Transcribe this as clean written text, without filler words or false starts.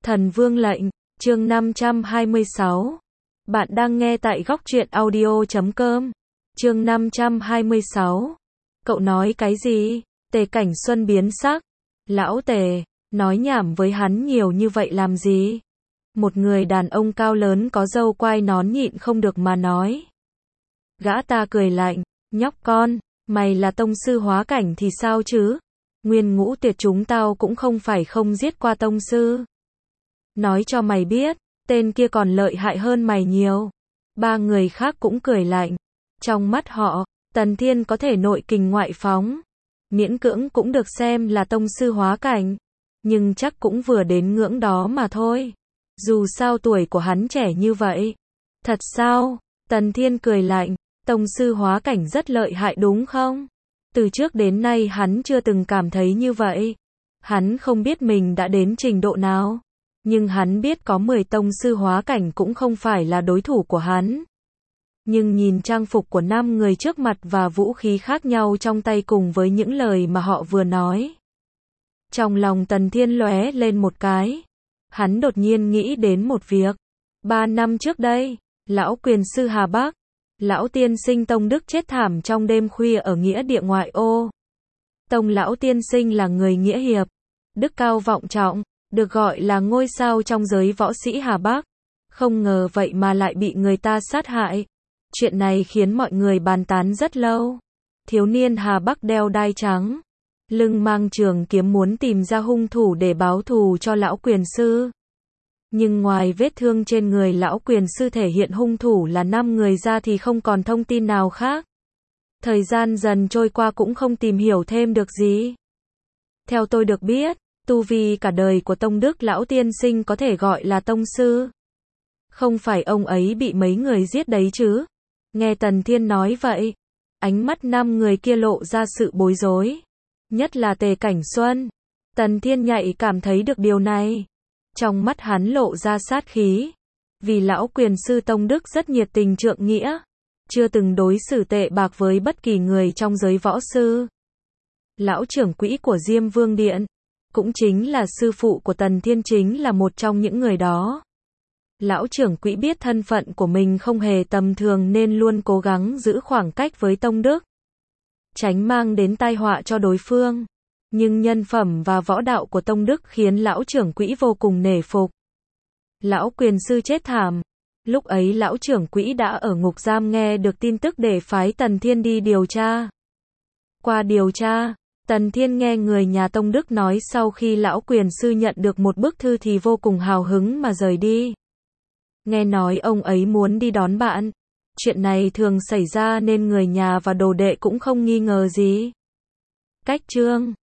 Thần Vương lệnh, chương 526. Bạn đang nghe tại góc truyện audio.com. Chương 526. Cậu nói cái gì? Tề Cảnh Xuân biến sắc. Lão Tề, nói nhảm với hắn nhiều như vậy làm gì? Một người đàn ông cao lớn có râu quai nón nhịn không được mà nói. Gã ta cười lạnh, nhóc con, mày là tông sư hóa cảnh thì sao chứ? Nguyên Ngũ Tuyệt chúng tao cũng không phải không giết qua tông sư. Nói cho mày biết, tên kia còn lợi hại hơn mày nhiều. Ba người khác cũng cười lạnh. Trong mắt họ, Tần Thiên có thể nội kình ngoại phóng. Miễn cưỡng cũng được xem là tông sư hóa cảnh. Nhưng chắc cũng vừa đến ngưỡng đó mà thôi. Dù sao tuổi của hắn trẻ như vậy. Thật sao? Tần Thiên cười lạnh. Tông sư hóa cảnh rất lợi hại đúng không? Từ trước đến nay hắn chưa từng cảm thấy như vậy. Hắn không biết mình đã đến trình độ nào. Nhưng hắn biết có 10 tông sư hóa cảnh cũng không phải là đối thủ của hắn. Nhưng nhìn trang phục của 5 người trước mặt và vũ khí khác nhau trong tay cùng với những lời mà họ vừa nói. Trong lòng Tần Thiên lóe lên một cái. Hắn đột nhiên nghĩ đến một việc. 3 năm trước đây, lão quyền sư Hà Bắc, lão tiên sinh Tông Đức chết thảm trong đêm khuya ở nghĩa địa ngoại ô. Tông lão tiên sinh là người nghĩa hiệp, đức cao vọng trọng, được gọi là ngôi sao trong giới võ sĩ Hà Bắc. Không ngờ vậy mà lại bị người ta sát hại. Chuyện này khiến mọi người bàn tán rất lâu. Thiếu niên Hà Bắc đeo đai trắng, lưng mang trường kiếm muốn tìm ra hung thủ để báo thù cho lão quyền sư. Nhưng ngoài vết thương trên người lão quyền sư thể hiện hung thủ là 5 người ra thì không còn thông tin nào khác. Thời gian dần trôi qua cũng không tìm hiểu thêm được gì. Theo tôi được biết, tu vi cả đời của Tông Đức lão tiên sinh có thể gọi là tông sư. Không phải ông ấy bị mấy người giết đấy chứ? Nghe Tần Thiên nói vậy, ánh mắt 5 người kia lộ ra sự bối rối. Nhất là Tề Cảnh Xuân. Tần Thiên nhạy cảm thấy được điều này. Trong mắt hắn lộ ra sát khí. Vì lão quyền sư Tông Đức rất nhiệt tình trượng nghĩa. Chưa từng đối xử tệ bạc với bất kỳ người trong giới võ sư. Lão trưởng quỹ của Diêm Vương Điện, cũng chính là sư phụ của Tần Thiên chính là một trong những người đó. Lão trưởng quỹ biết thân phận của mình không hề tầm thường nên luôn cố gắng giữ khoảng cách với Tông Đức. Tránh mang đến tai họa cho đối phương. Nhưng nhân phẩm và võ đạo của Tông Đức khiến lão trưởng quỹ vô cùng nể phục. Lão quyền sư chết thảm. Lúc ấy lão trưởng quỹ đã ở ngục giam nghe được tin tức để phái Tần Thiên đi điều tra. Qua điều tra, Tần Thiên nghe người nhà Tông Đức nói sau khi lão quyền sư nhận được một bức thư thì vô cùng hào hứng mà rời đi. Nghe nói ông ấy muốn đi đón bạn. Chuyện này thường xảy ra nên người nhà và đồ đệ cũng không nghi ngờ gì. Cách chương